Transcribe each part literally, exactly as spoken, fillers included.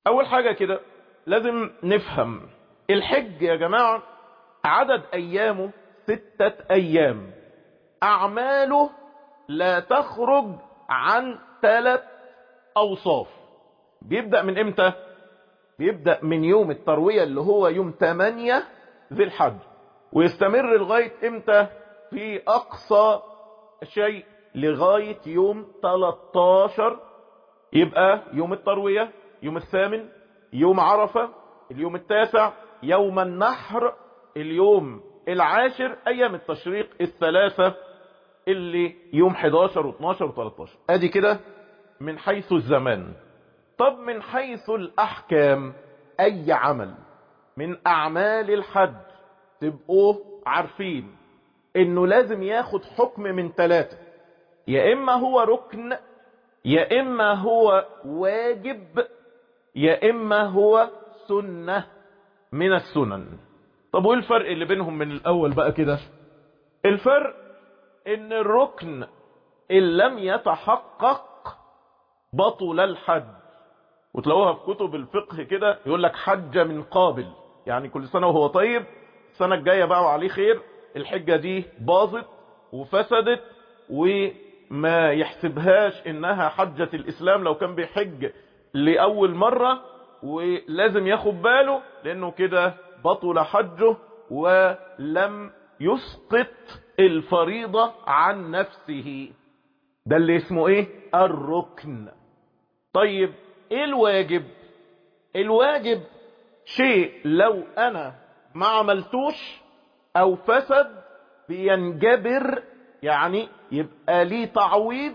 اول حاجة كده لازم نفهم الحج يا جماعة عدد ايامه ستة ايام، اعماله لا تخرج عن ثلاث اوصاف. بيبدأ من امتى؟ بيبدأ من يوم التروية اللي هو يوم تمانية ذي الحج، ويستمر لغاية امتى؟ في اقصى شيء لغاية يوم تلتاشر. يبقى يوم التروية، يوم الثامن، يوم عرفة، اليوم التاسع، يوم النحر، اليوم العاشر، ايام التشريق الثلاثة اللي يوم حداشر واثناشر وتلتاشر. ادي كده من حيث الزمان. طب من حيث الاحكام، اي عمل من اعمال الحج تبقوا عارفين انه لازم ياخد حكم من ثلاثة: يا اما هو ركن، يا اما هو واجب، يا اما هو سنة من السنن. طب وايه الفرق اللي بينهم من الاول بقى كده؟ الفرق ان الركن ان لم يتحقق بطل الحج. وتلاقوها في كتب الفقه كده يقول لك حج من قابل، يعني كل سنة وهو طيب، السنة الجاية بقى وعليه خير، الحجة دي باظت وفسدت وما يحسبهاش انها حجة الاسلام لو كان بيحج لأول مرة، ولازم ياخد باله لانه كده بطل حجه ولم يسقط الفريضة عن نفسه. ده اللي اسمه ايه؟ الركن. طيب ايه الواجب؟ الواجب شيء لو انا ما عملتوش او فسد بينجبر، يعني يبقى ليه تعويض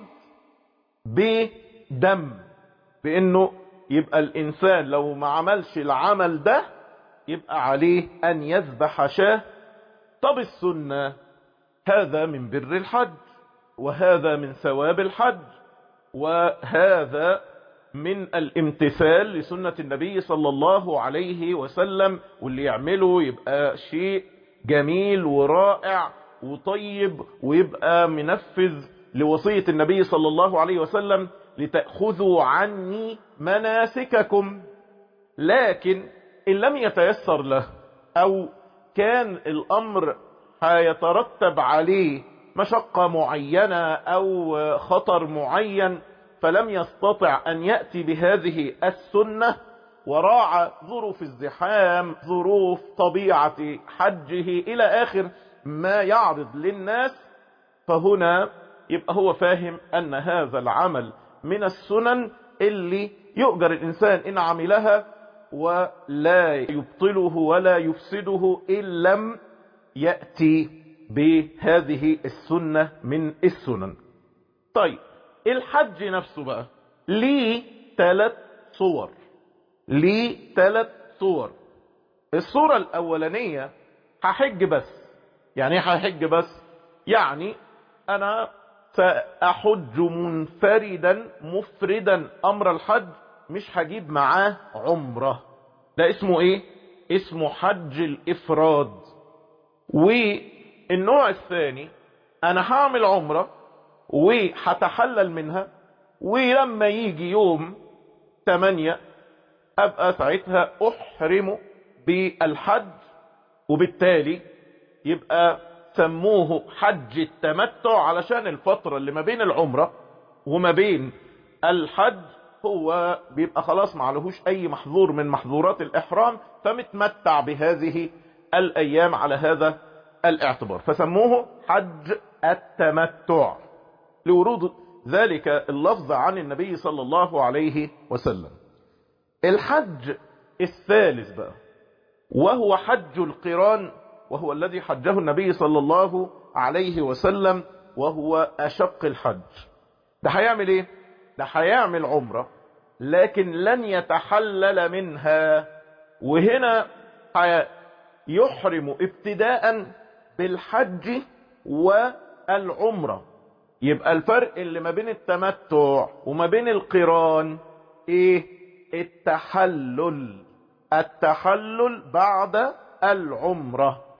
بدم، بانه يبقى الانسان لو ما عملش العمل ده يبقى عليه ان يذبح شاه. طب السنة هذا من بر الحج، وهذا من ثواب الحج، وهذا من الامتثال لسنة النبي صلى الله عليه وسلم، واللي يعمله يبقى شيء جميل ورائع وطيب، ويبقى منفذ لوصية النبي صلى الله عليه وسلم: لتأخذوا عني مناسككم. لكن إن لم يتيسر له أو كان الأمر هيترتب عليه مشقة معينة أو خطر معين، فلم يستطع أن يأتي بهذه السنة، وراعى ظروف الزحام، ظروف طبيعة حجه إلى آخر ما يعرض للناس، فهنا يبقى هو فاهم أن هذا العمل من السنن اللي يؤجر الإنسان إن عملها، ولا يبطله ولا يفسده إن لم يأتي بهذه السنة من السنن. طيب الحج نفسه بقى ليه ثلاث صور. ليه ثلاث صور. الصورة الأولانية هحج بس. يعني ايه هحج بس؟ يعني أنا سأحج منفردا مفردا أمر الحج، مش هجيب معاه عمرة. ده اسمه ايه؟ اسمه حج الإفراد. والنوع الثاني أنا هعمل عمرة وهتحلل منها، ولما يجي يوم تمانية أبقى ساعتها أحرم بالحج، وبالتالي يبقى سموه حج التمتع، علشان الفترة اللي ما بين العمرة وما بين الحج هو بيبقى خلاص معلهوش أي محظور من محظورات الإحرام، فمتمتع بهذه الأيام على هذا الاعتبار، فسموه حج التمتع لورود ذلك اللفظ عن النبي صلى الله عليه وسلم. الحج الثالث بقى وهو حج القران، وهو الذي حجه النبي صلى الله عليه وسلم، وهو أشق الحج. ده هيعمل ايه؟ ده هيعمل عمرة لكن لن يتحلل منها، وهنا يحرم ابتداء بالحج والعمرة. يبقى الفرق اللي ما بين التمتع وما بين القران ايه؟ التحلل. التحلل بعد العمرة.